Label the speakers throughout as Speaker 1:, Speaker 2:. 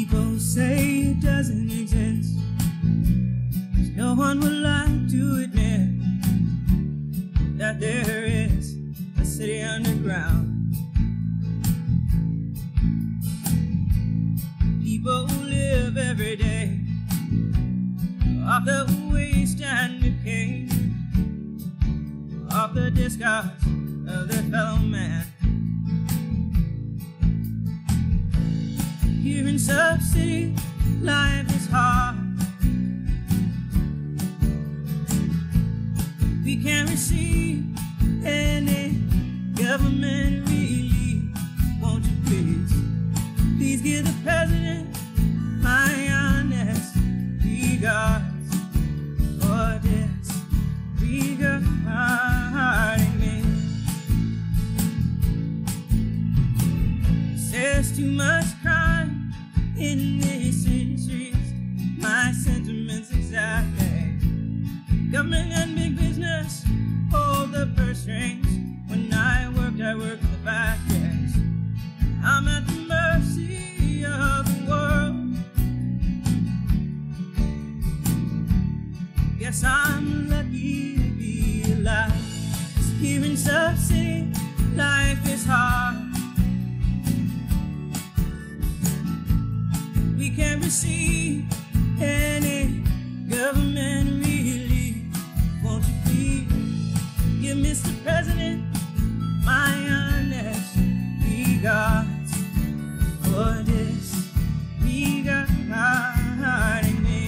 Speaker 1: People say it doesn't exist, 'cause no one would like to admit that there is a city underground. People live every day off the waste and decay, off the discards of their fellow man. Here in Sub City, life is hard. We can't receive any government relief. Won't you please give the president my honest regards for disregarding me. There's too much crime in these streets, my sentiments exactly. Government and big business hold the purse strings. When I worked in the back days. I'm at the mercy of the world. Guess I'm lucky to be alive. 'Cause here in Sub City, life is hard. We can't receive any government relief. Won't you please give Mr. President my honest regards for disregarding me.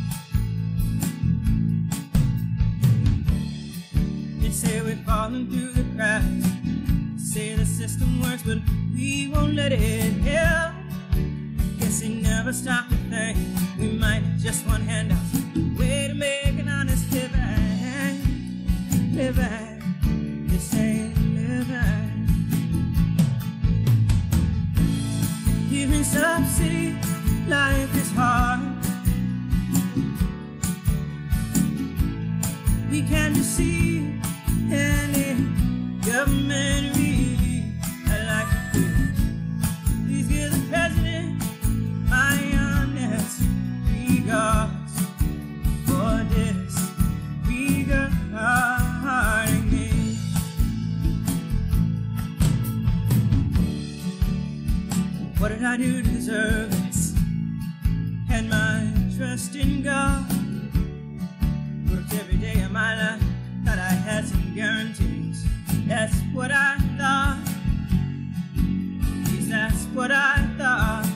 Speaker 1: They say we're falling through the cracks. They say the system works, but we won't let it help. Guess they never stop to think we might just want handouts. Way to make an honest living. This ain't living. Here in Sub City, life is hard. We can't receive any government relief. I'd like to please give the president my honest regards for disregarding me. What did I do to deserve this? Had my trust in God. Worked every day of my life, thought I had some guarantees. That's what I thought. At least that's what I thought.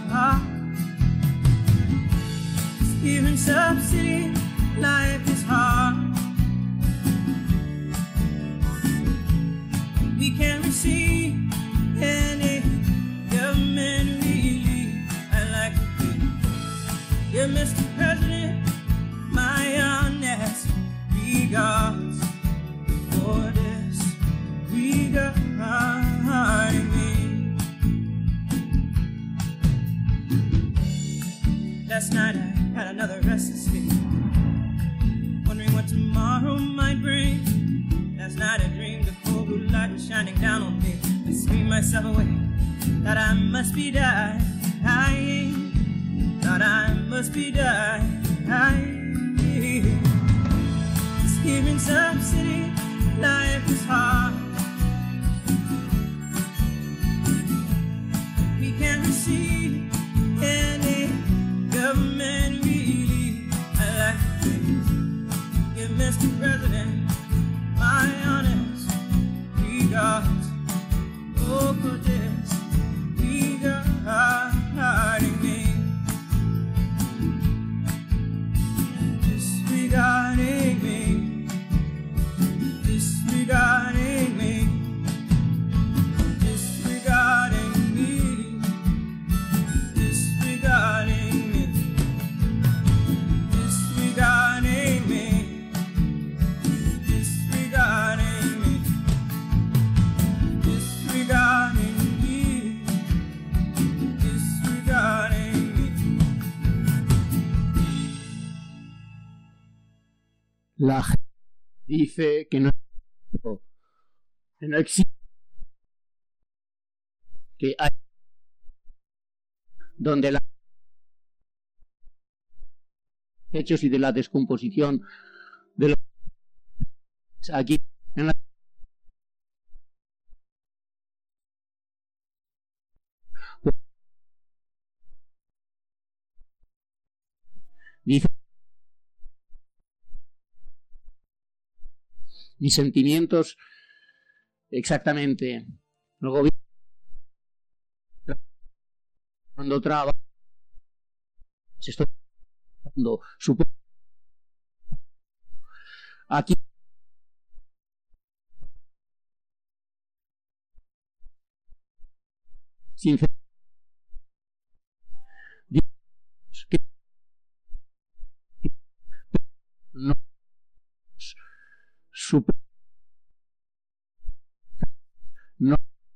Speaker 1: Here in Sub City, life is hard. We can't receive any government relief. I'd like to give Mr. President my honest regards for disregarding me. Last night I had another restless sleep, wondering what tomorrow might bring. Last night I dreamed the cold blue light was shining down on me. I screamed myself away, thought I must be dying. Thought I must be dying. Cause here in Sub City, life is hard. We can't receive any government relief. I'd like to give Mr. President my honest regards. Oh, for disregarding me. Disregarding me. Disregarding me. Disregarding me. Disregarding me. Disregarding me. Disregarding me. Disregarding me. Disregarding me.
Speaker 2: La gente dice que no existe, que hay donde la hechos y de la descomposición de los aquí en la dice mis sentimientos exactamente el gobierno cuando trabaja se estoy aquí sinceramente no super no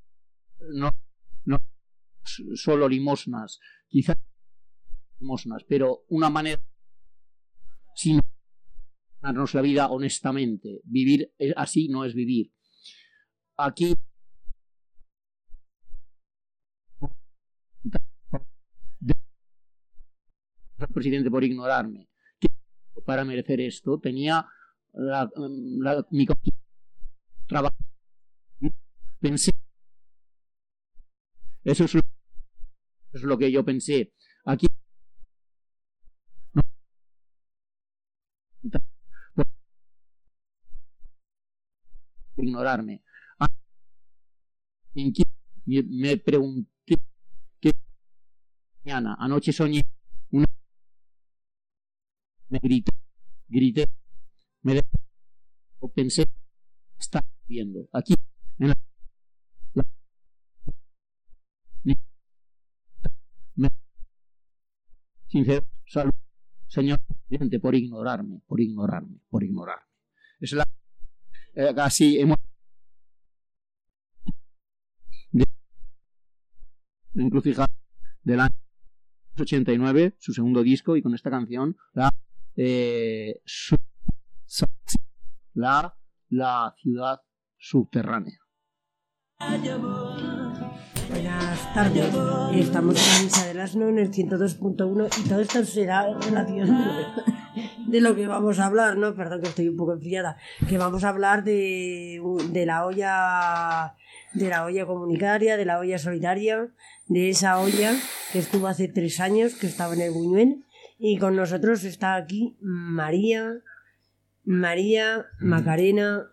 Speaker 2: solo limosnas, quizás limosnas, pero una manera sin ganarnos la vida honestamente. Vivir así no es vivir. Aquí el presidente por ignorarme. Para merecer esto tenía mi trabajo. Pensé, eso es lo que yo pensé. Aquí no, ignorarme. Me pregunté qué mañana. Anoche soñé me grité, pensé, está viendo aquí en sincero, salud, señor presidente, por ignorarme. Es la casi hemos encrucijada del año 89, su segundo disco, y con esta canción la ciudad subterránea.
Speaker 3: Buenas tardes, estamos en la Misa del Asno en el 102.1 y todo esto será en relación de lo que vamos a hablar, ¿no? Perdón que estoy un poco enfriada, que vamos a hablar de la olla comunitaria, de la olla solidaria, de esa olla que estuvo hace 3 años, que estaba en el Buñuel, y con nosotros está aquí María, Macarena,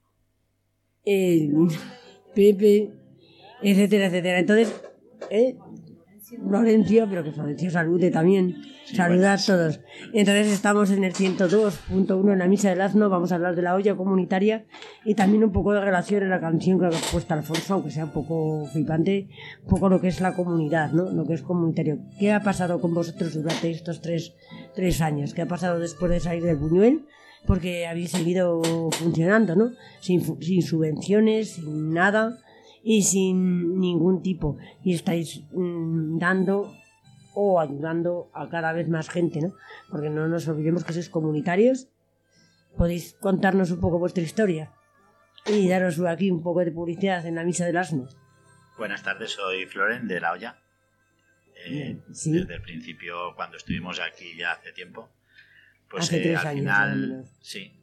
Speaker 3: Pepe, etcétera, etcétera. Entonces, Florencio, pero que Florencio salude también. Sí, saluda a todos. Entonces estamos en el 102.1 en la Misa del Asno. Vamos a hablar de la olla comunitaria y también un poco de relación en la canción que ha puesto Alfonso, aunque sea un poco flipante, un poco lo que es la comunidad, ¿no? Lo que es comunitario. ¿Qué ha pasado con vosotros durante estos tres años? ¿Qué ha pasado después de salir del Buñuel? Porque habéis seguido funcionando, ¿no? Sin subvenciones, sin nada y sin ningún tipo. Y estáis dando o ayudando a cada vez más gente, ¿no? Porque no nos olvidemos que sois comunitarios. ¿Podéis contarnos un poco vuestra historia? Y daros aquí un poco de publicidad en la Misa del Asno.
Speaker 4: Buenas tardes, soy Floren de La Olla. ¿Sí? Desde el principio, cuando estuvimos aquí ya hace tiempo, pues
Speaker 3: hace 3
Speaker 4: al
Speaker 3: años,
Speaker 4: final, sí,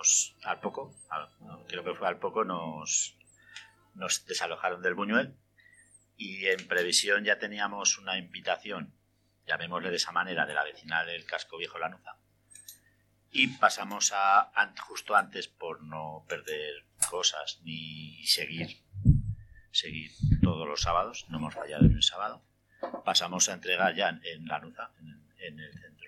Speaker 4: creo que fue al poco, nos desalojaron del Buñuel y en previsión ya teníamos una invitación, llamémosle de esa manera, de la vecinal del Casco Viejo Lanuza, y pasamos justo antes, por no perder cosas ni seguir todos los sábados, no hemos fallado ni un sábado, pasamos a entregar ya en Lanuza, en el centro,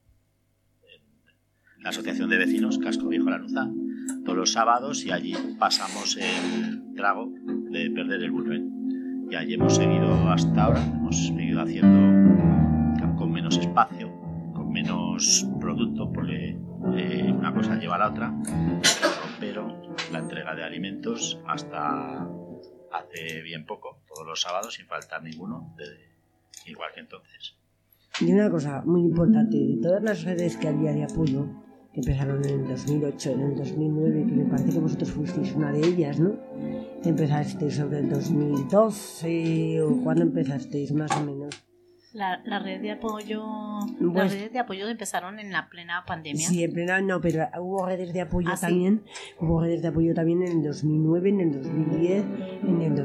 Speaker 4: en la asociación de vecinos Casco Viejo Lanuza, todos los sábados, y allí pasamos el trago de perder el Buñuel. Y allí hemos seguido hasta ahora, hemos seguido haciendo con menos espacio, con menos producto, porque una cosa lleva a la otra, pero la entrega de alimentos hasta hace bien poco, todos los sábados, sin faltar ninguno, igual que entonces.
Speaker 3: Y una cosa muy importante, de todas las redes que había de apoyo, que empezaron en el 2008, en el 2009, que me parece que vosotros fuisteis una de ellas, ¿no? ¿Empezasteis sobre el 2012 o cuándo empezasteis más o menos?
Speaker 5: La red de apoyo,
Speaker 3: Pues-
Speaker 5: las redes de apoyo empezaron en la plena pandemia.
Speaker 3: Sí, en plena no, pero hubo redes de apoyo
Speaker 5: Ah, sí.
Speaker 3: también. Hubo redes de apoyo también en el 2009, en el 2010, en el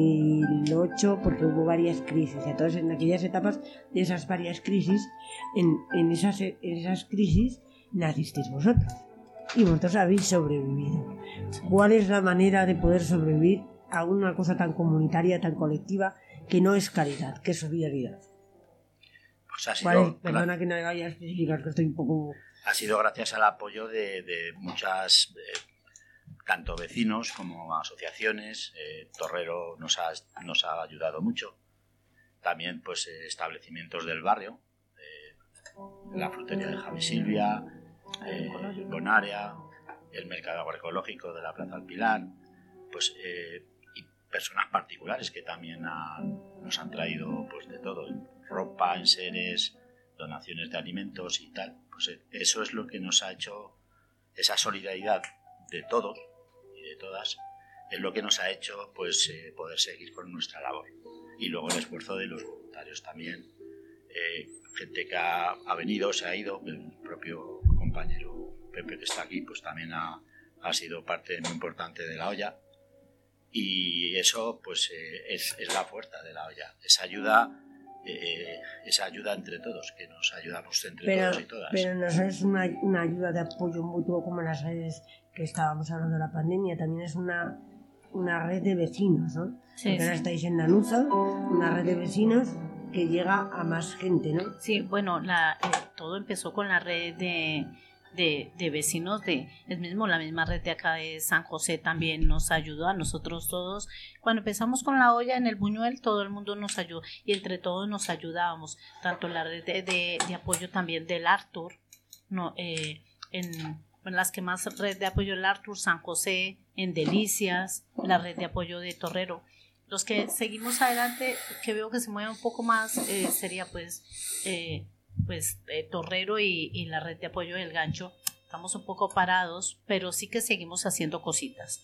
Speaker 3: 2008, porque hubo varias crisis. Y entonces, en aquellas etapas de esas varias crisis, en esas crisis nacisteis vosotros. Y vosotros habéis sobrevivido. ¿Cuál es la manera de poder sobrevivir a una cosa tan comunitaria, tan colectiva, que no es caridad, que es solidaridad?
Speaker 4: Pues ha
Speaker 3: ¿Cuál es?
Speaker 4: sido,
Speaker 3: Perdona que no vaya a especificar, que estoy un poco...
Speaker 4: ha sido gracias al apoyo de muchas, tanto vecinos como asociaciones. Torrero nos ha ayudado mucho. También pues establecimientos del barrio, la frutería de Javi Silvia, Bonaria, el mercado agroecológico de la Plaza del Pilar, pues y personas particulares que también nos han traído pues de todo, ropa, enseres, donaciones de alimentos y tal. Pues eso es lo que nos ha hecho, esa solidaridad de todos y de todas, es lo que nos ha hecho pues poder seguir con nuestra labor. Y luego el esfuerzo de los voluntarios también, gente que ha venido, se ha ido, el propio compañero Pepe que está aquí pues también ha sido parte muy importante de la olla, y eso pues es la fuerza de la olla, esa ayuda entre todos, que nos ayudamos entre todos y todas.
Speaker 3: Pero no es una ayuda de apoyo mutuo como en las redes que estábamos hablando de la pandemia, también es una red de vecinos, ¿no?
Speaker 5: Sí,
Speaker 3: Porque ahora
Speaker 5: sí.
Speaker 3: estáis en Nanuza, una red de vecinos que llega a más gente, ¿no?
Speaker 5: Sí, bueno, todo empezó con la red de vecinos la misma red de acá de San José también nos ayudó a nosotros todos. Cuando empezamos con la olla en el Buñuel, todo el mundo nos ayudó y entre todos nos ayudábamos, tanto la red de apoyo también del Artur, no, en las que más red de apoyo del Artur, San José, en Delicias, la red de apoyo de Torrero. Los que seguimos adelante, que veo que se mueven un poco más, sería Torrero y la red de apoyo del Gancho. Estamos un poco parados, pero sí que seguimos haciendo cositas.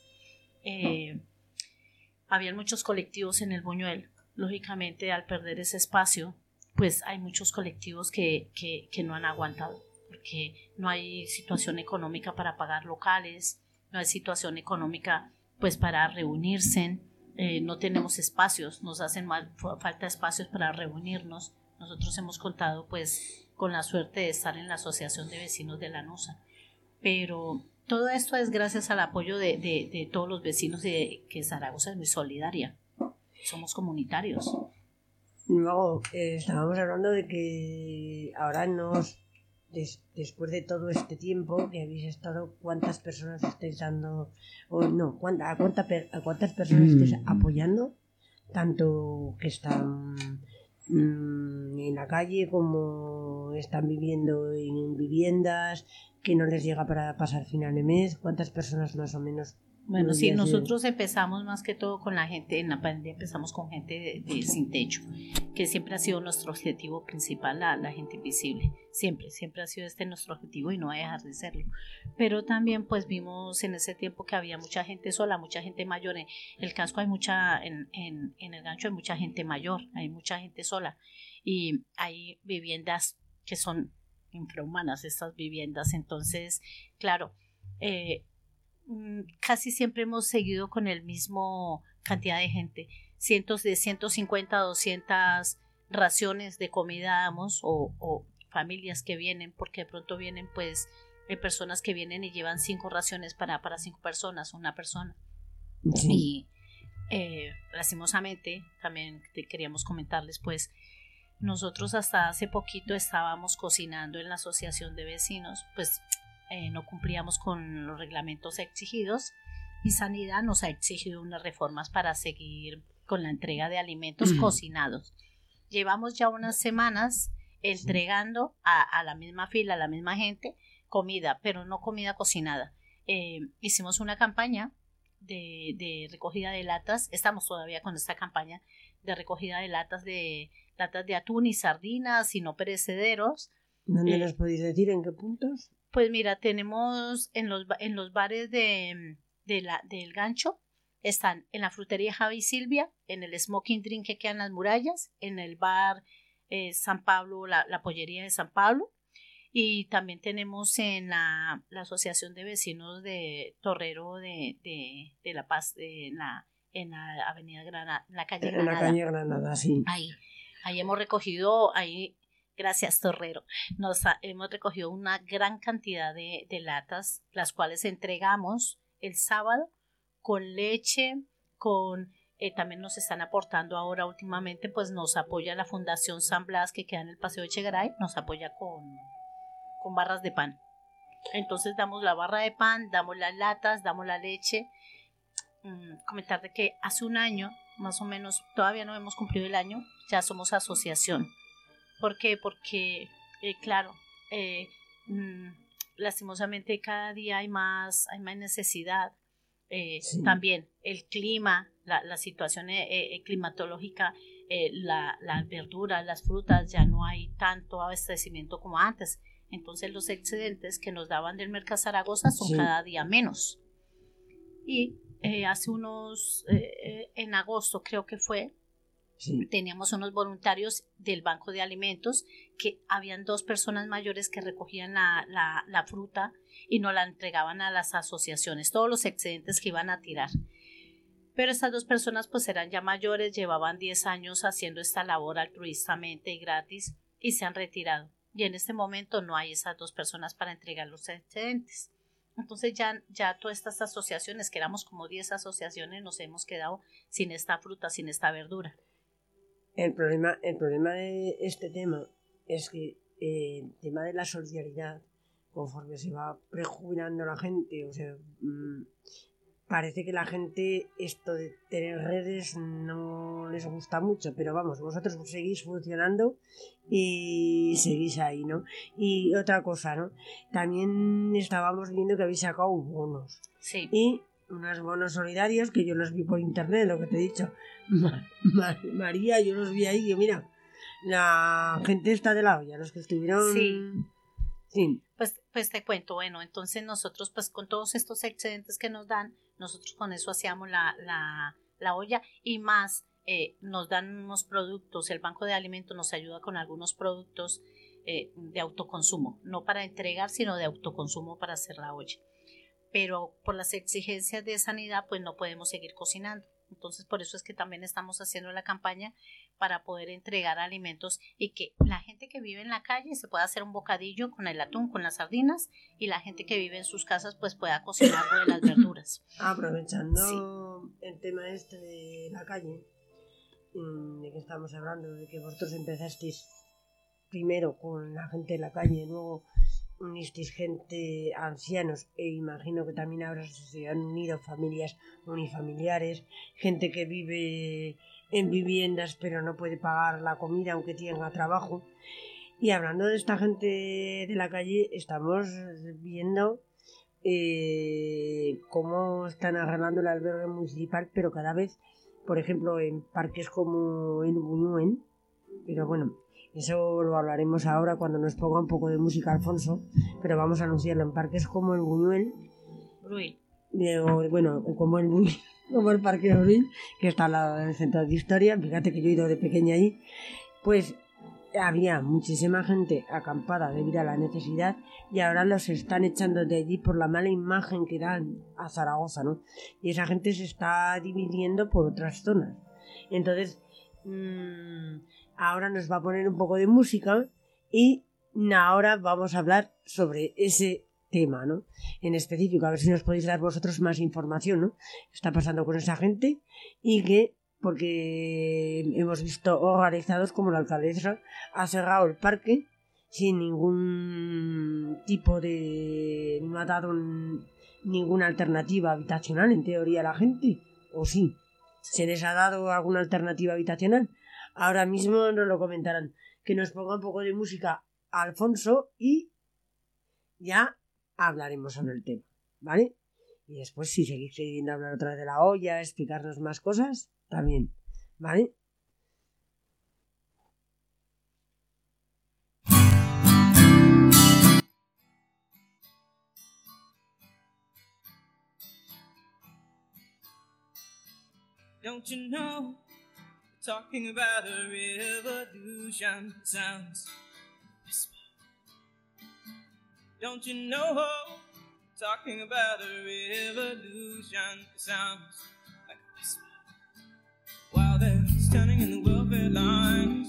Speaker 5: Habían muchos colectivos en el Buñuel. Lógicamente, al perder ese espacio, pues hay muchos colectivos que no han aguantado, porque no hay situación económica para pagar locales, no hay situación económica pues para reunirse, no tenemos espacios, nos hacen falta espacios para reunirnos. Nosotros hemos contado pues con la suerte de estar en la Asociación de Vecinos de Lanuza, pero todo esto es gracias al apoyo de todos los vecinos, de que Zaragoza es muy solidaria, somos comunitarios.
Speaker 3: Luego estábamos hablando de que ahora después de todo este tiempo que habéis estado, ¿cuántas personas estáis dando? O no, ¿a cuántas personas estáis apoyando? Tanto que están en la calle como están viviendo en viviendas, que no les llega para pasar final de mes. ¿Cuántas personas más o menos?
Speaker 5: Bueno, sí, nosotros empezamos más que todo con la gente, en la pandemia empezamos con gente de sin techo, que siempre ha sido nuestro objetivo principal, la gente invisible, siempre ha sido nuestro objetivo y no va a dejar de serlo. Pero también pues vimos en ese tiempo que había mucha gente sola, mucha gente mayor. En el casco hay en el Gancho hay mucha gente mayor, hay mucha gente sola y hay viviendas que son infrahumanas, estas viviendas. Entonces, claro, casi siempre hemos seguido con el mismo cantidad de gente, cientos de 150 a 200 raciones de comida damos, o familias que vienen, porque de pronto vienen pues personas que vienen y llevan 5 raciones para 5 personas, una persona. Sí. Y lastimosamente también queríamos comentarles pues nosotros hasta hace poquito estábamos cocinando en la asociación de vecinos, pues no cumplíamos con los reglamentos exigidos y Sanidad nos ha exigido unas reformas para seguir con la entrega de alimentos cocinados. Llevamos ya unas semanas entregando a la misma fila, a la misma gente, comida, pero no comida cocinada. Hicimos una campaña de recogida de latas, estamos todavía con esta campaña de recogida de latas de atún y sardinas y no perecederos.
Speaker 3: ¿Dónde nos podéis decir en qué puntos?
Speaker 5: Pues mira, tenemos en los bares del Gancho, están en la frutería Javi Silvia, en el Smoking Drink que queda en las murallas, en el bar San Pablo, la pollería de San Pablo. Y también tenemos en la Asociación de Vecinos de Torrero de La Paz, en la Avenida Granada, en la calle Granada.
Speaker 3: En la calle Granada, sí.
Speaker 5: Ahí hemos recogido, gracias Torrero, hemos recogido una gran cantidad de latas, las cuales entregamos el sábado con leche, también nos están aportando ahora últimamente, pues nos apoya la Fundación San Blas, que queda en el Paseo de Echegaray, nos apoya con barras de pan. Entonces damos la barra de pan, damos las latas, damos la leche. Comentar de que hace un año, más o menos, todavía no hemos cumplido el año, ya somos asociación. ¿Por qué? Porque, claro, lastimosamente cada día hay más necesidad. Sí. También el clima, la situación climatológica, las verduras, las frutas, ya no hay tanto abastecimiento como antes. Entonces los excedentes que nos daban del Mercado Zaragoza son sí. Cada día menos. Y hace en agosto creo que fue, sí. Teníamos unos voluntarios del Banco de Alimentos, que habían 2 personas mayores que recogían la fruta y nos la entregaban a las asociaciones, todos los excedentes que iban a tirar. Pero estas 2 personas pues eran ya mayores, llevaban 10 años haciendo esta labor altruistamente y gratis y se han retirado. Y en este momento no hay esas 2 personas para entregar los excedentes. Entonces ya todas estas asociaciones, que éramos como 10 asociaciones, nos hemos quedado sin esta fruta, sin esta verdura.
Speaker 3: El problema de este tema es que el tema de la solidaridad, conforme se va prejubilando la gente, o sea, parece que la gente esto de tener redes no les gusta mucho, pero vamos, vosotros seguís funcionando y seguís ahí, ¿no? Y otra cosa, ¿no? También estábamos viendo que habéis sacado bonos.
Speaker 5: Sí.
Speaker 3: Y unos bonos solidarios que yo los vi por internet, lo que te he dicho. María, yo los vi ahí, que mira, la gente está de la olla, los que estuvieron...
Speaker 5: Sí.
Speaker 3: Sí.
Speaker 5: Pues te cuento, bueno, entonces nosotros pues con todos estos excedentes que nos dan, nosotros con eso hacíamos la olla y más nos dan unos productos, el Banco de Alimentos nos ayuda con algunos productos de autoconsumo, no para entregar, sino de autoconsumo para hacer la olla. Pero por las exigencias de sanidad pues no podemos seguir cocinando. Entonces por eso es que también estamos haciendo la campaña para poder entregar alimentos y que la gente que vive en la calle se pueda hacer un bocadillo con el atún, con las sardinas, y la gente que vive en sus casas pues pueda cocinar de las verduras.
Speaker 3: Aprovechando sí. El tema este de la calle, de que estamos hablando, de que vosotros empezasteis primero con la gente de la calle, luego unisteis gente, ancianos, e imagino que también ahora se han unido familias unifamiliares, gente que vive en viviendas pero no puede pagar la comida aunque tenga trabajo. Y hablando de esta gente de la calle, estamos viendo cómo están arreglando el albergue municipal, pero cada vez, por ejemplo, en parques como en Buñuel, pero bueno, eso lo hablaremos ahora cuando nos ponga un poco de música Alfonso, pero vamos a anunciarlo en parques como el Buñuel, como el Parque de Bruil, que está al lado del Centro de Historia. Fíjate que yo he ido de pequeña allí, pues había muchísima gente acampada debido a la necesidad y ahora los están echando de allí por la mala imagen que dan a Zaragoza, ¿no? Y esa gente se está dividiendo por otras zonas. Entonces, ahora nos va a poner un poco de música y ahora vamos a hablar sobre ese tema, ¿no? En específico, a ver si nos podéis dar vosotros más información, ¿no? ¿Qué está pasando con esa gente? Y que, porque hemos visto organizados como la alcaldesa ha cerrado el parque sin ningún tipo de... no ha dado ninguna alternativa habitacional en teoría a la gente, ¿o sí? ¿Se les ha dado alguna alternativa habitacional? Ahora mismo nos lo comentarán. Que nos ponga un poco de música Alfonso y ya hablaremos sobre el tema, ¿vale? Y después si seguís queriendo hablar otra vez de la olla, explicarnos más cosas, también, ¿vale?
Speaker 1: Don't you know talking about a revolution. Sounds whisper. Don't you know? Talking about a revolution. Sounds like a whisper. While they're standing in the welfare lines,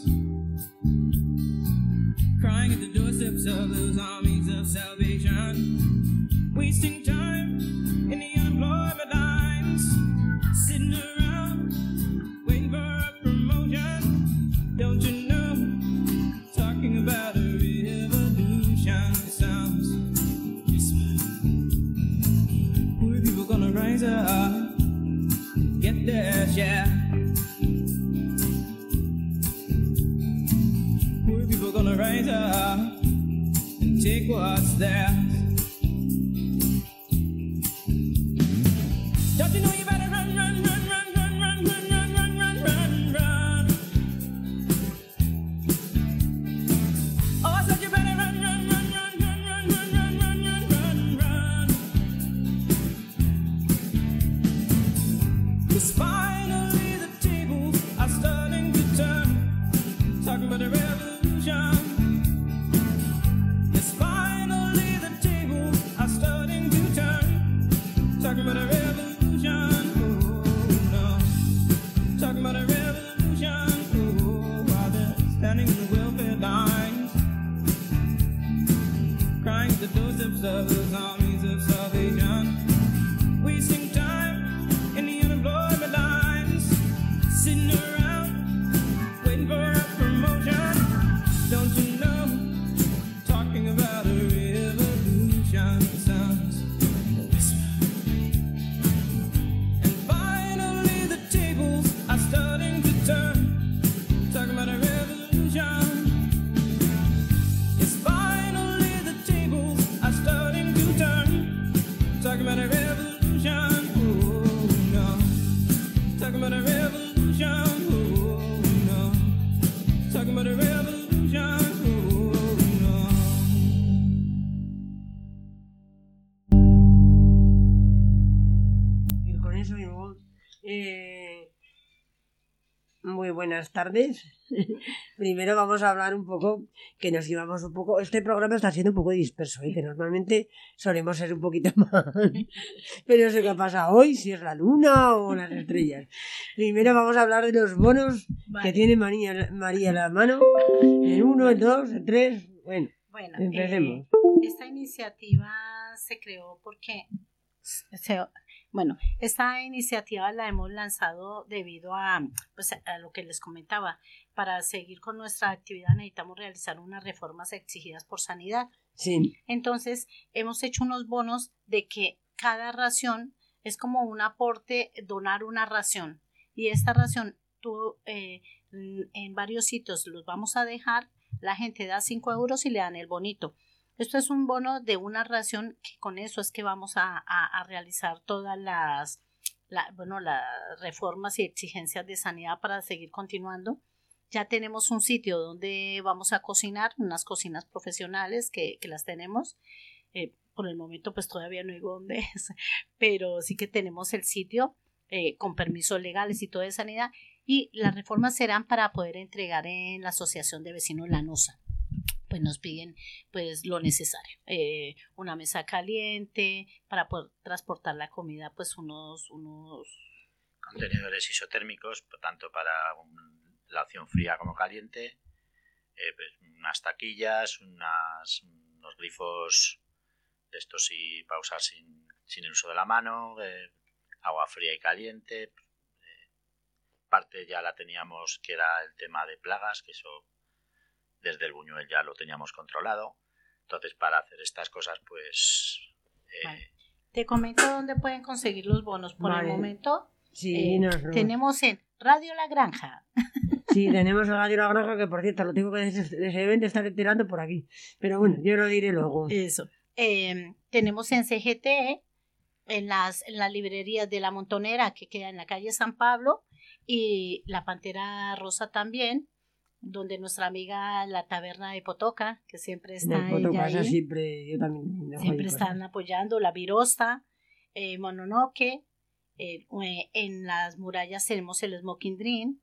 Speaker 1: crying at the doorsteps of those armies of salvation, wasting time in the unemployment lines, sitting around waiting for a promotion. Don't you know? Talking about a revolution. Sounds whisper. Poor people gonna rise up, get their share. Poor people gonna rise up and take what's theirs. Don't you know you better run, run, run, run, run, run, run, run, run, run, run, run. Oh, I said you better run, run, run, run, run, run, run, run, run, run, run, run. 'Cause finally the tables are starting to turn. Talking about a revolution. Yes, finally the tables are starting to turn. Talking about a revolution. Talking about a revolution, oh, while they're standing in the welfare lines, crying at the doorsteps of those armies of salvation, wasting time in the unemployment lines, sitting around waiting for a promotion. Don't you know? Talking about a revolution. Sounds whisper. And finally the tables are starting to turn. Talking about a revolution. Yes, finally the tables are starting to turn. Talking about a revolution. Oh no. Talking about a revolution. Oh no. Talking about a revolution. Oh no.
Speaker 3: Y con eso mismo, muy buenas tardes. Primero vamos a hablar un poco, que nos llevamos un poco, este programa está siendo un poco disperso, que normalmente solemos ser un poquito más, pero no sé qué pasa hoy, si es la luna o las estrellas. Primero vamos a hablar de los bonos que tiene María en la mano, el 1, el 2, el 3, bueno, empecemos.
Speaker 5: Esta iniciativa se creó porque esta iniciativa la hemos lanzado debido a lo que les comentaba. Para seguir con nuestra actividad necesitamos realizar unas reformas exigidas por Sanidad.
Speaker 3: Sí.
Speaker 5: Entonces hemos hecho unos bonos de que cada ración es como un aporte, donar una ración. Y esta ración en varios sitios los vamos a dejar, la gente da 5 euros y le dan el bonito. Esto es un bono de una ración que con eso es que vamos a realizar todas las reformas y exigencias de sanidad para seguir continuando. Ya tenemos un sitio donde vamos a cocinar, unas cocinas profesionales que las tenemos. Por el momento pues todavía no digo dónde es, pero sí que tenemos el sitio con permisos legales y todo de sanidad. Y las reformas serán para poder entregar en la Asociación de Vecinos Lanosa. Pues nos piden pues lo necesario, una mesa caliente para poder transportar la comida, pues unos
Speaker 4: contenedores isotérmicos, tanto para la opción fría como caliente, pues unas taquillas, unos grifos de estos para usar sin el uso de la mano, agua fría y caliente. Parte ya la teníamos, que era el tema de plagas, que eso desde el Buñuel ya lo teníamos controlado. Entonces, para hacer estas cosas, pues...
Speaker 5: Vale. Te comento dónde pueden conseguir los bonos. Por el momento,
Speaker 3: sí,
Speaker 5: tenemos en Radio La Granja.
Speaker 3: Sí, tenemos en Radio La Granja, que por cierto, lo tengo que se deben de estar enterando por aquí. Pero bueno, yo lo diré luego.
Speaker 5: Eso. Tenemos en CGT, en las librerías de La Montonera, que queda en la calle San Pablo, y La Pantera Rosa también, donde nuestra amiga la taberna de Potoca, que siempre está ahí,
Speaker 3: siempre, yo también
Speaker 5: siempre están apoyando, la Virosta, Mononoke, en las murallas tenemos el Smoking Dream,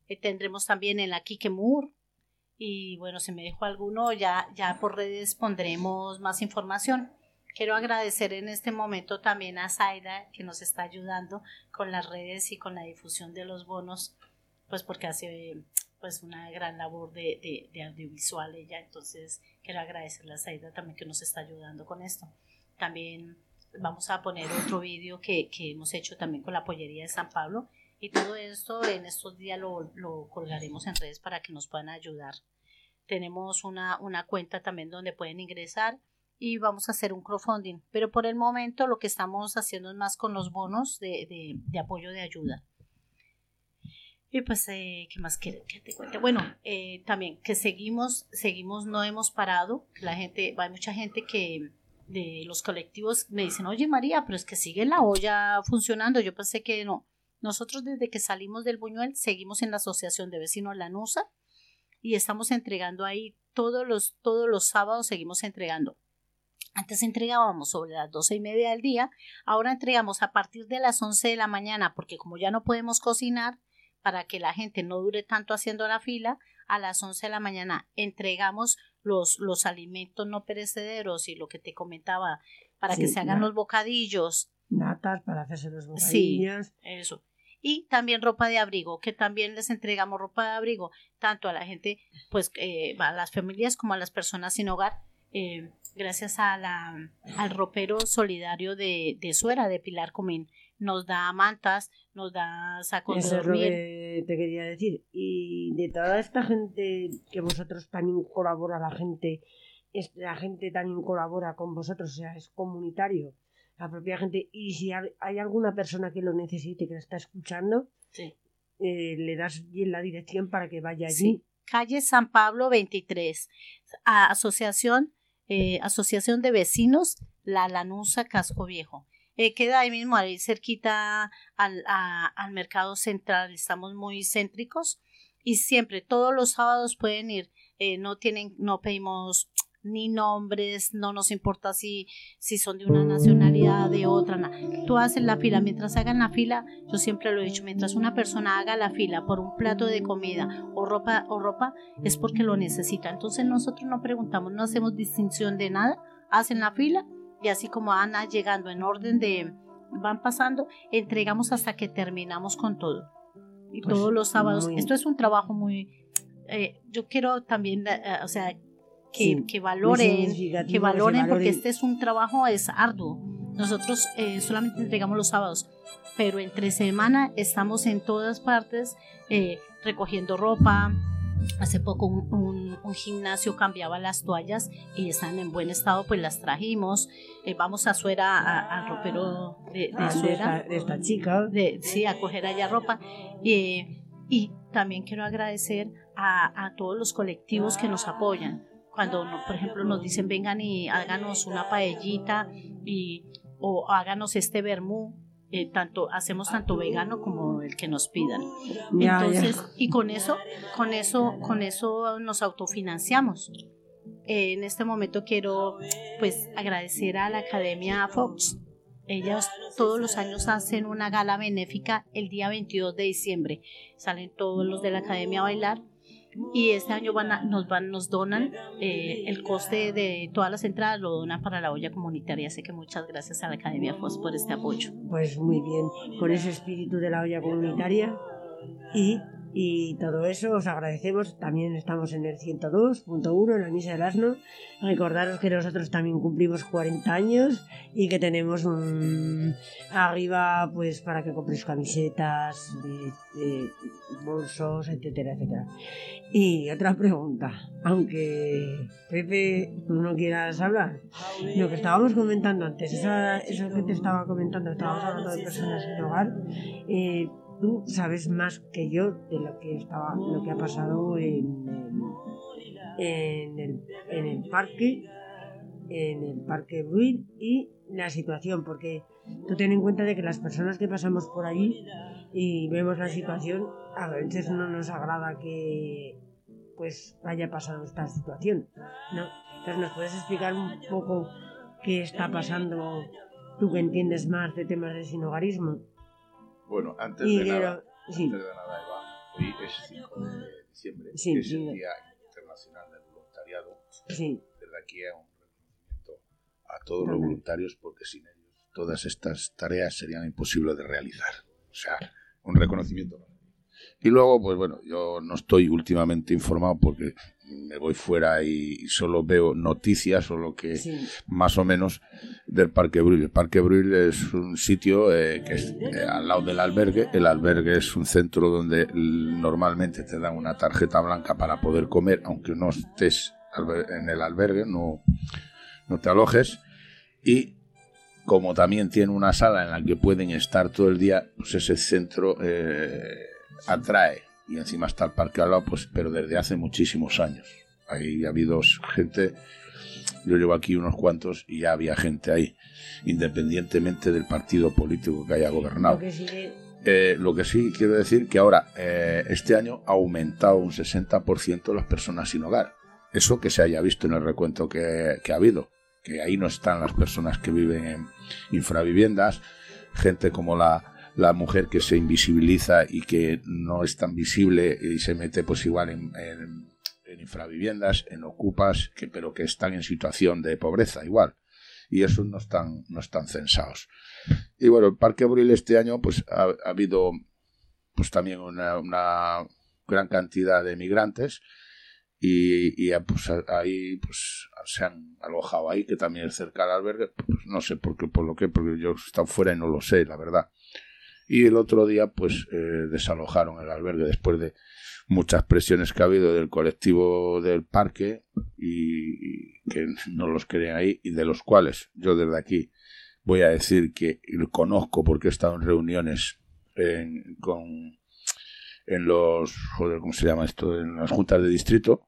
Speaker 5: Tendremos también en la Kikemur. Y bueno, si me dejo alguno, ya por redes pondremos más información. Quiero agradecer en este momento también a Zaida, que nos está ayudando con las redes y con la difusión de los bonos, pues porque hace pues una gran labor de audiovisual ella. Entonces quiero agradecerle a Zaida también que nos está ayudando con esto. También vamos a poner otro vídeo que hemos hecho también con la pollería de San Pablo. Y todo esto en estos días lo colgaremos en redes para que nos puedan ayudar. Tenemos una cuenta también donde pueden ingresar y vamos a hacer un crowdfunding. Pero por el momento lo que estamos haciendo es más con los bonos de apoyo de ayuda. Y pues, ¿qué más que te cuente? Bueno, también que seguimos, no hemos parado. Hay mucha gente que de los colectivos me dicen, oye María, pero es que sigue la olla funcionando. Yo pensé que no. Nosotros desde que salimos del Buñuel seguimos en la Asociación de Vecinos Lanuza y estamos entregando ahí todos los sábados, seguimos entregando. Antes entregábamos sobre las 12:30 del día, ahora entregamos a partir de las 11 de la mañana porque como ya no podemos cocinar, para que la gente no dure tanto haciendo la fila, a las 11 de la mañana entregamos los alimentos no perecederos y lo que te comentaba, para que se hagan los bocadillos.
Speaker 3: Natas para hacerse los bocadillos.
Speaker 5: Sí, eso. Y también ropa de abrigo, que también les entregamos ropa de abrigo, tanto a la gente, pues a las familias como a las personas sin hogar, gracias al ropero solidario de Suera, de Pilar Comín. Nos da mantas, nos da sacos de dormir.
Speaker 3: Eso es lo que te quería decir. Y de toda esta gente que vosotros también colabora, la gente también colabora con vosotros, o sea, es comunitario. La propia gente, y si hay alguna persona que lo necesite, que lo está escuchando,
Speaker 5: sí.
Speaker 3: Le das bien la dirección para que vaya allí.
Speaker 5: Sí. Calle San Pablo 23, Asociación de Vecinos La Lanuza, Casco Viejo. Queda ahí mismo, ahí cerquita al mercado central. Estamos muy céntricos y siempre, todos los sábados pueden ir. No pedimos ni nombres, no nos importa si son de una nacionalidad, de otra, nada. Tú haces la fila, mientras hagan la fila, yo siempre lo he dicho, mientras una persona haga la fila por un plato de comida o ropa, es porque lo necesita. Entonces nosotros no preguntamos, no hacemos distinción de nada, hacen la fila y así como van llegando en orden van pasando, entregamos hasta que terminamos con todo. Y pues todos los sábados, esto es un trabajo muy, yo quiero también, que valoren porque este es un trabajo, es arduo. Nosotros solamente entregamos los sábados, pero entre semana estamos en todas partes recogiendo ropa. Hace poco un gimnasio cambiaba las toallas y están en buen estado, pues las trajimos. Vamos a Suera, al ropero de Suera,
Speaker 3: de esta chica,
Speaker 5: a coger allá ropa. Y también quiero agradecer a todos los colectivos que nos apoyan. Cuando, por ejemplo, nos dicen vengan y háganos una paellita o háganos este vermú, hacemos tanto vegano como el que nos pidan. Entonces, y con eso nos autofinanciamos. En este momento quiero pues agradecer a la Academia Fox. Ellas todos los años hacen una gala benéfica el día 22 de diciembre. Salen todos los de la Academia a bailar. Y este año nos donan el coste de todas las entradas, lo donan para la olla comunitaria. Así que muchas gracias a la Academia FOS por este apoyo.
Speaker 3: Pues muy bien, con ese espíritu de la olla comunitaria y todo eso os agradecemos. También estamos en el 102.1 en la Misa del Asno. Recordaros que nosotros también cumplimos 40 años y que tenemos arriba pues para que compréis camisetas, de bolsos, etcétera, etcétera. Y otra pregunta, aunque Pepe tú no quieras hablar, lo que estábamos comentando antes, eso que te estaba comentando, estábamos hablando de personas sin hogar. Tú sabes más que yo de lo que ha pasado en el parque Bruin y la situación, porque tú ten en cuenta de que las personas que pasamos por allí y vemos la situación, a veces no nos agrada que pues haya pasado esta situación, ¿no? Entonces, ¿nos puedes explicar un poco qué está pasando, tú que entiendes más de temas de sinhogarismo?
Speaker 6: Bueno, antes de nada,
Speaker 3: sí.
Speaker 6: Eva, Hoy es 5 de diciembre,
Speaker 3: Sí,
Speaker 6: que es
Speaker 3: sí.
Speaker 6: el Día Internacional del Voluntariado.
Speaker 3: Sí.
Speaker 6: Desde aquí un reconocimiento a todos los voluntarios, porque sin ellos todas estas tareas serían imposibles de realizar. O sea, un reconocimiento. Y luego, pues bueno, yo no estoy últimamente informado porque me voy fuera y solo veo noticias o lo que más o menos del Parque Brühl. El Parque Brühl es un sitio que es al lado del albergue. El albergue es un centro donde normalmente te dan una tarjeta blanca para poder comer, aunque no estés en el albergue, no te alojes. Y como también tiene una sala en la que pueden estar todo el día, pues ese centro atrae. Y encima está el parque al lado, pues, pero desde hace muchísimos años. Ahí ha habido gente, yo llevo aquí unos cuantos y ya había gente ahí, independientemente del partido político que haya gobernado. Lo que sí quiero decir que ahora, este año, ha aumentado un 60% las personas sin hogar. Eso que se haya visto en el recuento que ha habido. Que ahí no están las personas que viven en infraviviendas, gente como la mujer que se invisibiliza y que no es tan visible y se mete pues igual en infraviviendas, en ocupas, pero que están en situación de pobreza igual. Y esos no están censados. Y bueno, el Parque Brühl este año pues ha habido pues también una gran cantidad de migrantes. Y pues ahí pues se han alojado ahí, que también es cerca del albergue, pues no sé por qué, porque yo he estado fuera y no lo sé, la verdad. Y el otro día pues desalojaron el albergue después de muchas presiones que ha habido del colectivo del parque y que no los querían ahí, y de los cuales yo desde aquí voy a decir que lo conozco porque he estado en reuniones en los, ¿cómo se llama esto? En las juntas de distrito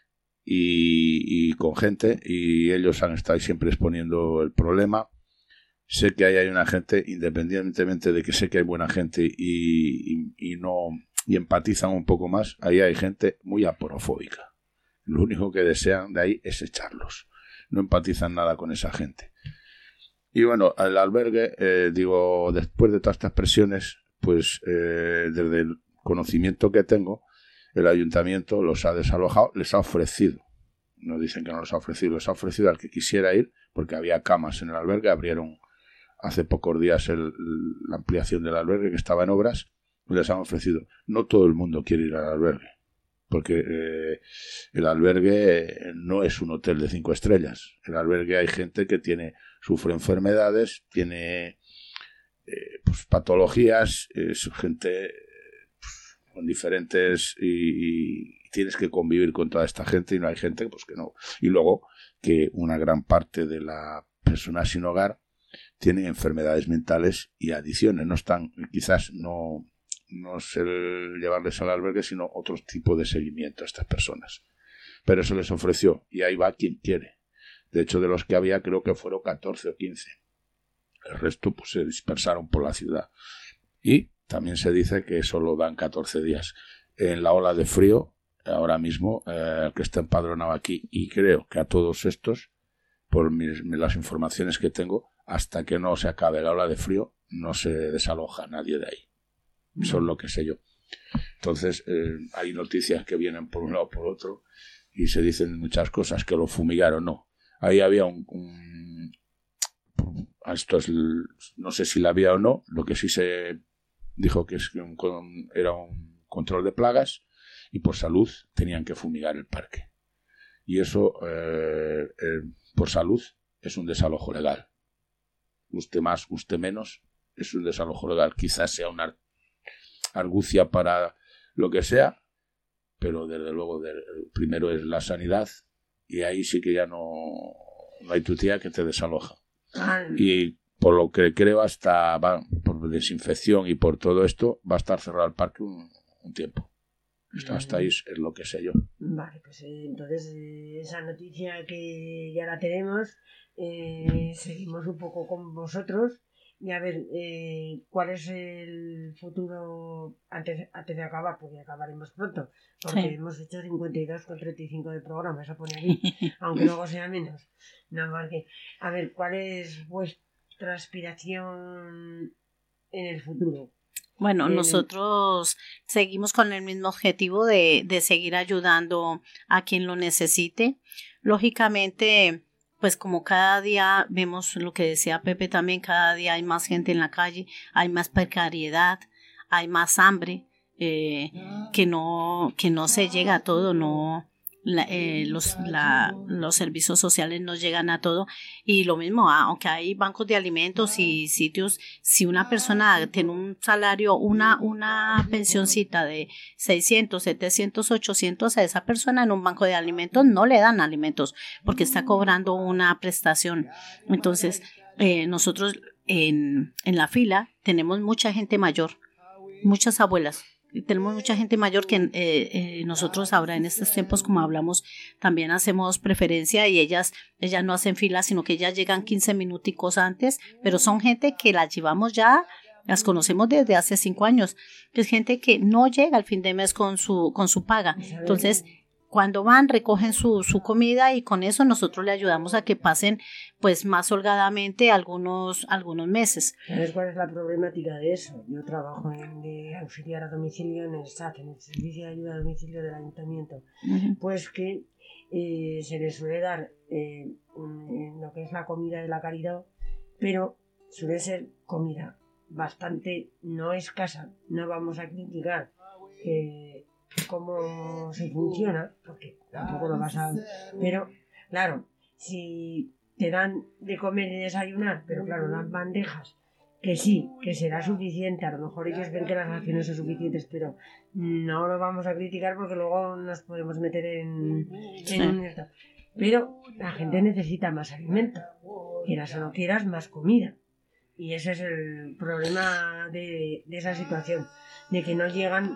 Speaker 6: y con gente, y ellos han estado siempre exponiendo el problema. Sé que ahí hay una gente, independientemente de que sé que hay buena gente y empatizan un poco más, ahí hay gente muy aporofóbica. Lo único que desean de ahí es echarlos. No empatizan nada con esa gente. Y bueno, el albergue, después de todas estas presiones, pues desde el conocimiento que tengo, el ayuntamiento los ha desalojado, les ha ofrecido, no dicen que no les ha ofrecido, les ha ofrecido al que quisiera ir, porque había camas en el albergue, abrieron hace pocos días la ampliación del albergue que estaba en obras, les han ofrecido. No todo el mundo quiere ir al albergue, porque el albergue no es un hotel de 5 estrellas. El albergue hay gente que sufre enfermedades, tiene pues patologías, es gente con diferentes y tienes que convivir con toda esta gente, y no hay gente pues que no. Y luego que una gran parte de las personas sin hogar tienen enfermedades mentales y adicciones, no están, quizás no es el llevarles al albergue, sino otro tipo de seguimiento a estas personas. Pero eso les ofreció, y ahí va quien quiere. De hecho, de los que había, creo que fueron 14 o 15. El resto pues se dispersaron por la ciudad. Y también se dice que solo dan 14 días. En la ola de frío, ahora mismo, el que está empadronado aquí, y creo que a todos estos, por las informaciones que tengo, hasta que no se acabe la ola de frío, no se desaloja nadie de ahí. Eso es lo que sé yo. Entonces, hay noticias que vienen por un lado o por otro, y se dicen muchas cosas, que lo fumigaron, no. Ahí había esto no sé si la había o no, lo que sí se dijo que era un control de plagas, y por salud tenían que fumigar el parque. Y eso, por salud, es un desalojo legal. Guste más, guste menos, es un desalojo legal. Quizás sea una argucia para lo que sea, pero desde luego primero es la sanidad, y ahí sí que ya no hay tu tía que te desaloja. Y por lo que creo, hasta por desinfección y por todo esto, va a estar cerrado el parque un tiempo. Hasta ahí es lo que sé yo.
Speaker 3: Vale, pues entonces esa noticia que ya la tenemos, seguimos un poco con vosotros. Y a ver, ¿cuál es el futuro antes de acabar? Porque acabaremos pronto, porque hemos hecho 52,35 de programa, eso pone aquí, aunque luego sea menos. Nada más que, a ver, ¿cuál es vuestra aspiración en el futuro?
Speaker 5: Bueno, nosotros seguimos con el mismo objetivo de seguir ayudando a quien lo necesite. Lógicamente, pues como cada día vemos lo que decía Pepe también, cada día hay más gente en la calle, hay más precariedad, hay más hambre, que no se llega a todo, no. Los servicios sociales no llegan a todo, y lo mismo, aunque hay bancos de alimentos y sitios, si una persona tiene un salario, una pensioncita de 600, 700, 800, a esa persona en un banco de alimentos no le dan alimentos porque está cobrando una prestación. Entonces nosotros en la fila tenemos mucha gente mayor, muchas abuelas. Tenemos mucha gente mayor que nosotros ahora en estos tiempos, como hablamos, también hacemos preferencia, y ellas no hacen fila, sino que ellas llegan 15 minuticos antes, pero son gente que las llevamos ya, las conocemos desde hace 5 años. Es gente que no llega al fin de mes con su paga. Entonces, cuando van, recogen su comida, y con eso nosotros le ayudamos a que pasen pues más holgadamente algunos meses.
Speaker 3: ¿Sabes cuál es la problemática de eso? Yo trabajo de auxiliar a domicilio en el SAT, en el Servicio de Ayuda a Domicilio del Ayuntamiento. Uh-huh. Pues que se les suele dar lo que es la comida de la caridad, pero suele ser comida bastante no escasa. No vamos a criticar cómo se funciona, porque tampoco lo vas a... Pero, claro, si te dan de comer y desayunar, pero claro, dan bandejas, que sí, que será suficiente, a lo mejor ellos ven que las raciones son suficientes, pero no lo vamos a criticar porque luego nos podemos meter en un... Pero la gente necesita más alimento, quieras o no quieras, más comida. Y ese es el problema de esa situación, de que no llegan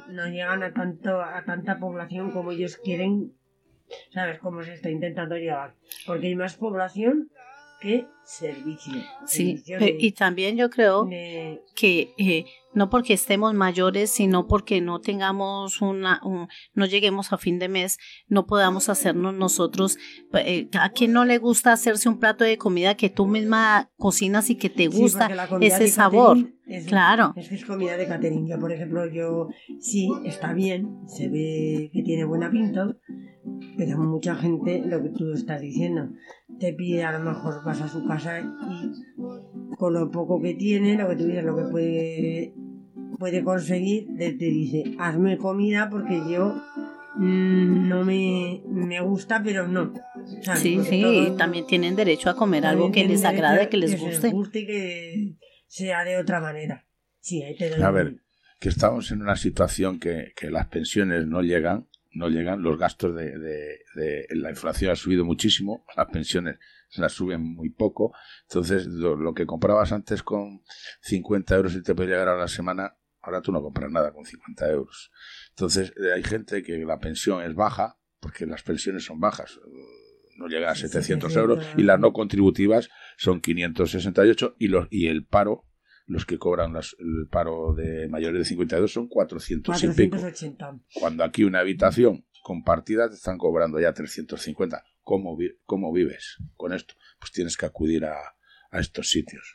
Speaker 3: a tanta población como ellos quieren, ¿sabes? Como se está intentando llegar, porque hay más población que servicio.
Speaker 5: Sí, y también yo creo que no porque estemos mayores, sino porque no tengamos no lleguemos a fin de mes, no podamos hacernos nosotros. ¿A quién no le gusta hacerse un plato de comida que tú misma cocinas y que te gusta ese sabor? Claro.
Speaker 3: Es que es comida de catering. Yo, por ejemplo, sí, está bien, se ve que tiene buena pinta, pero mucha gente, lo que tú estás diciendo, te pide, a lo mejor vas a su casa y con lo poco que tiene, lo que tú dices, lo que puede conseguir, te dice, hazme comida porque yo no me gusta, pero no. ¿Sabes?
Speaker 5: Sí, porque sí, también tienen derecho a comer algo que les agrade, que les guste.
Speaker 3: Y que sea de otra manera. Sí, ahí te doy.
Speaker 6: A ver, que estamos en una situación que las pensiones no llegan, los gastos de la inflación ha subido muchísimo, las pensiones se las suben muy poco, entonces lo que comprabas antes con 50 euros y te puede llegar a la semana, ahora tú no compras nada con 50 euros. Entonces hay gente que la pensión es baja, porque las pensiones son bajas, no llega a 700 euros, y las no contributivas son 568, y el paro, los que cobran el paro de mayores de 52 son 400 y pico. Cuando aquí una habitación compartida te están cobrando ya 350. ¿Cómo vives con esto? Pues tienes que acudir a estos sitios.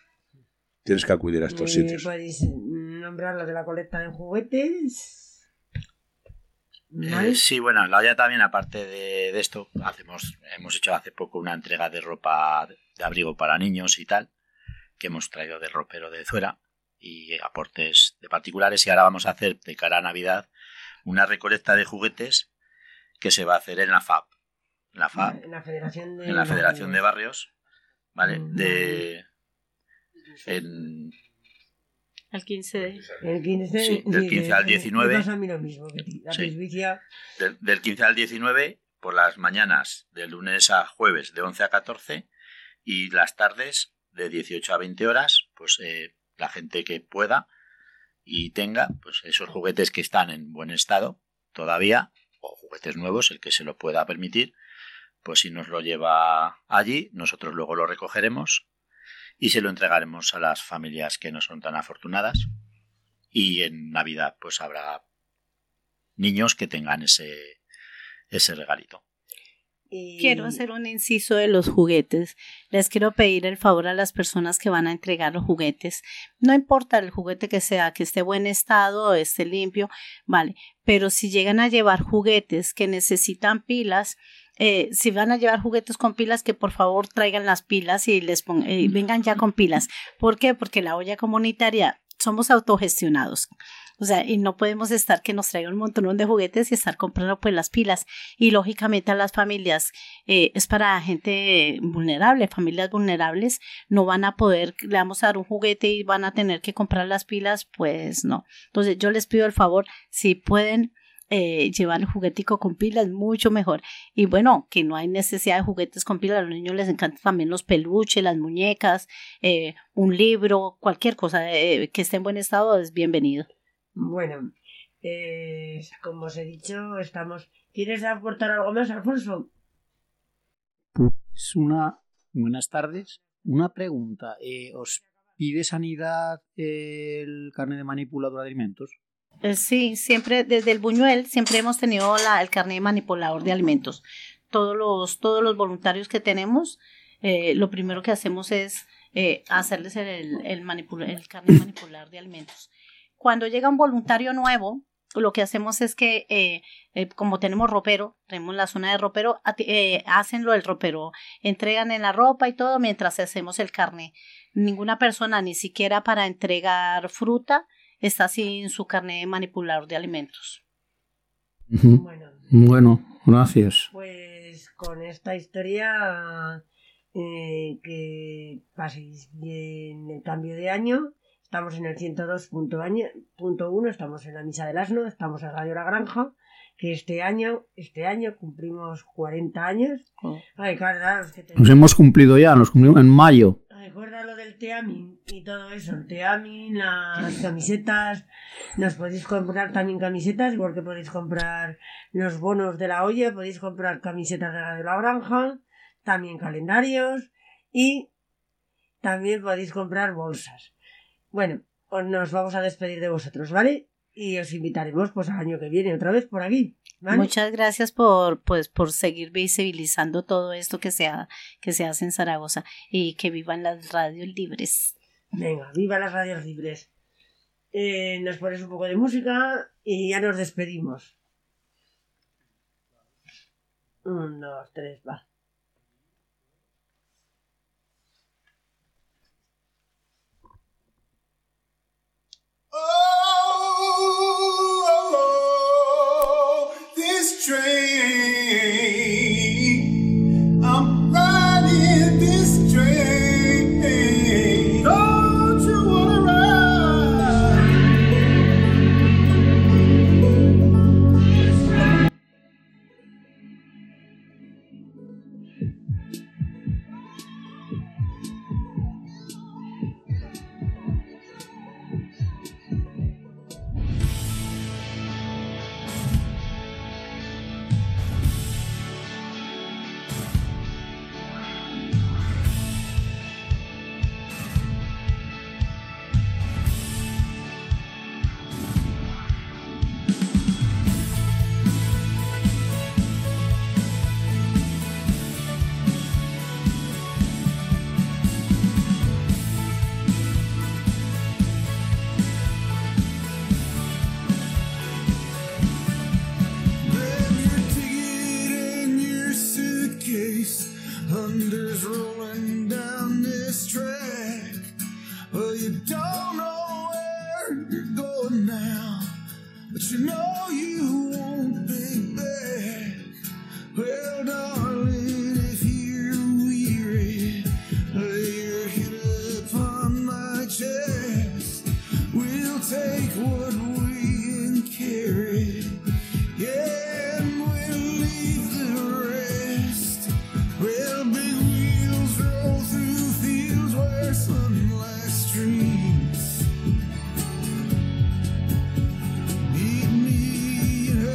Speaker 3: ¿Podéis nombrar lo de la colecta en juguetes?
Speaker 4: Sí, bueno, la olla también, aparte de esto, hemos hecho hace poco una entrega de ropa de abrigo para niños y tal, que hemos traído del ropero de Zuera, y aportes de particulares, y ahora vamos a hacer de cara a Navidad una recolecta de juguetes que se va a hacer en la FAB. En la Federación de Barrios, ¿vale?
Speaker 5: El 15
Speaker 3: sí,
Speaker 5: del
Speaker 3: 15
Speaker 4: al 19.
Speaker 3: Pasa a mí lo mismo,
Speaker 4: Del 15 al 19 por las mañanas, de lunes a jueves de 11 a 14, y las tardes de 18 a 20 horas, pues la gente que pueda y tenga pues esos juguetes que están en buen estado todavía, o juguetes nuevos, el que se lo pueda permitir, pues si nos lo lleva allí, nosotros luego lo recogeremos y se lo entregaremos a las familias que no son tan afortunadas, y en Navidad pues habrá niños que tengan ese regalito.
Speaker 5: Quiero hacer un inciso de los juguetes. Les quiero pedir el favor a las personas que van a entregar los juguetes. No importa el juguete que sea, que esté en buen estado o esté limpio, vale. Pero si llegan a llevar juguetes que necesitan pilas, si van a llevar juguetes con pilas, que por favor traigan las pilas y vengan ya con pilas. ¿Por qué? Porque la olla comunitaria somos autogestionados. O sea, y no podemos estar que nos traigan un montón de juguetes y estar comprando pues las pilas. Y lógicamente a las familias, es para gente vulnerable, familias vulnerables, no van a poder, le vamos a dar un juguete y van a tener que comprar las pilas, pues no. Entonces yo les pido el favor, si pueden llevar el juguetico con pilas, mucho mejor. Y bueno, que no hay necesidad de juguetes con pilas, a los niños les encantan también los peluches, las muñecas, un libro, cualquier cosa que esté en buen estado es bienvenido.
Speaker 3: Bueno, como os he dicho, ¿Quieres aportar algo más, Alfonso?
Speaker 2: Pues buenas tardes. Una pregunta. ¿Os pide Sanidad el carnet de manipulador de alimentos?
Speaker 5: Sí, siempre, desde el Buñuel, siempre hemos tenido el carnet de manipulador de alimentos. Todos los voluntarios que tenemos, lo primero que hacemos es hacerles el carnet de manipulador de alimentos. Cuando llega un voluntario nuevo, lo que hacemos es que, como tenemos ropero, tenemos la zona de ropero, hacen lo del ropero, entregan en la ropa y todo mientras hacemos el carnet. Ninguna persona, ni siquiera para entregar fruta, está sin su carnet de manipulador de alimentos.
Speaker 2: Bueno, gracias.
Speaker 3: Pues con esta historia, que paséis bien el cambio de año. Estamos en el 102.1, estamos en la Misa del Asno, estamos en Radio La Granja, que este año cumplimos 40 años. Ay, claro, es que
Speaker 2: nos hemos cumplido ya, nos cumplimos en mayo.
Speaker 3: Recuerda lo del Teamin y todo eso, el Teamin, las camisetas, nos podéis comprar también camisetas, igual que podéis comprar los bonos de la olla, podéis comprar camisetas de Radio La Granja, también calendarios y también podéis comprar bolsas. Bueno, pues nos vamos a despedir de vosotros, ¿vale? Y os invitaremos pues al año que viene otra vez por aquí, ¿vale?
Speaker 5: Muchas gracias por seguir visibilizando todo esto que se hace en Zaragoza y que vivan las radios libres.
Speaker 3: Venga, viva las radios libres. Nos pones un poco de música y ya nos despedimos. 1, 2, 3, va.
Speaker 7: Oh, this train, I'm riding this train. Don't you wanna ride? Thunder's rolling down this track. Well, you don't know where you're going now, but you know you won't be back. Well, darling, if you're weary, lay your head upon my chest. We'll take what we can carry, yeah, and we'll leave the rest. Well, big wheels roll through fields where sunlight streams. Meet me at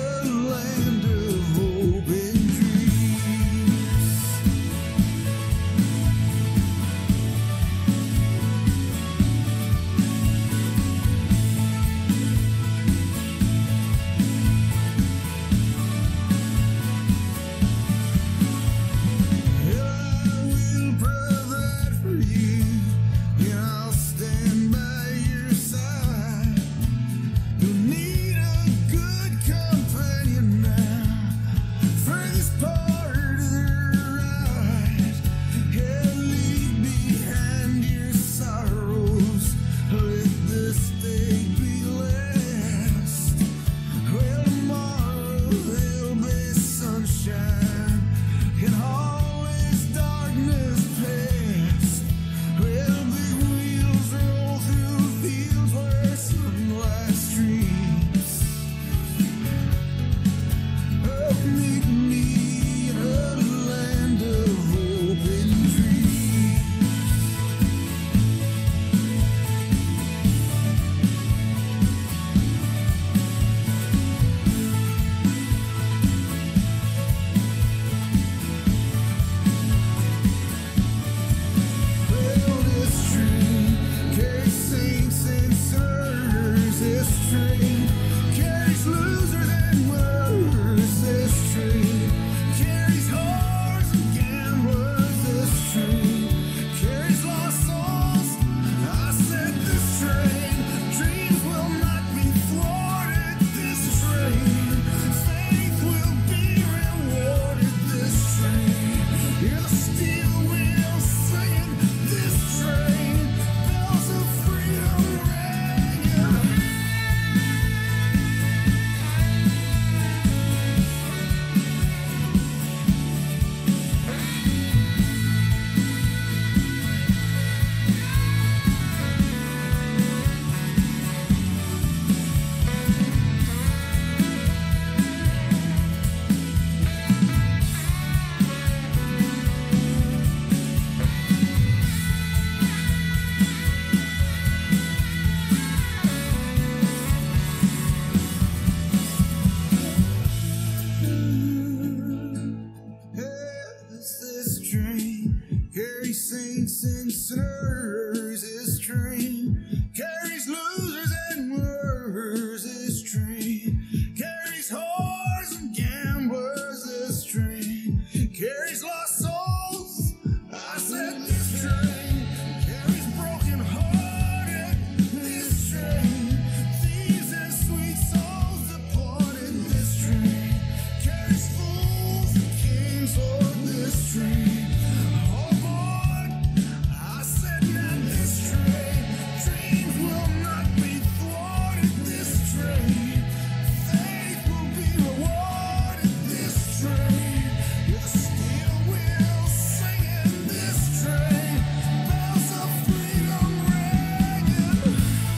Speaker 7: and sinners. This train carries losers and murderers. This train carries whores and gamblers. This train carries lost souls. I said this train carries broken hearted. This train thieves and sweet souls departed. This train carries fools and kings on this train. Oh Lord, I said that this train will not be thwarted. This train, faith will be rewarded. This train, with a steel wheel singing. This train, bells of freedom ringing.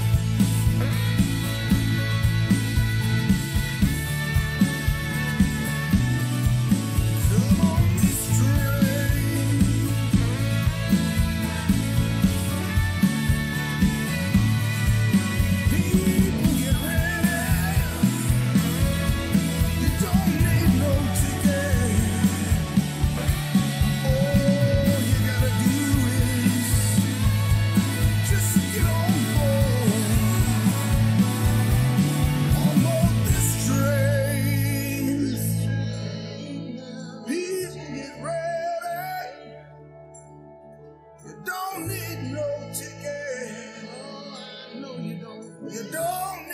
Speaker 7: Come on this train. People get ready. You don't need no ticket. All you gotta do is just get on board this train. People get ready. You don't need no ticket. Oh, I know you don't. You don't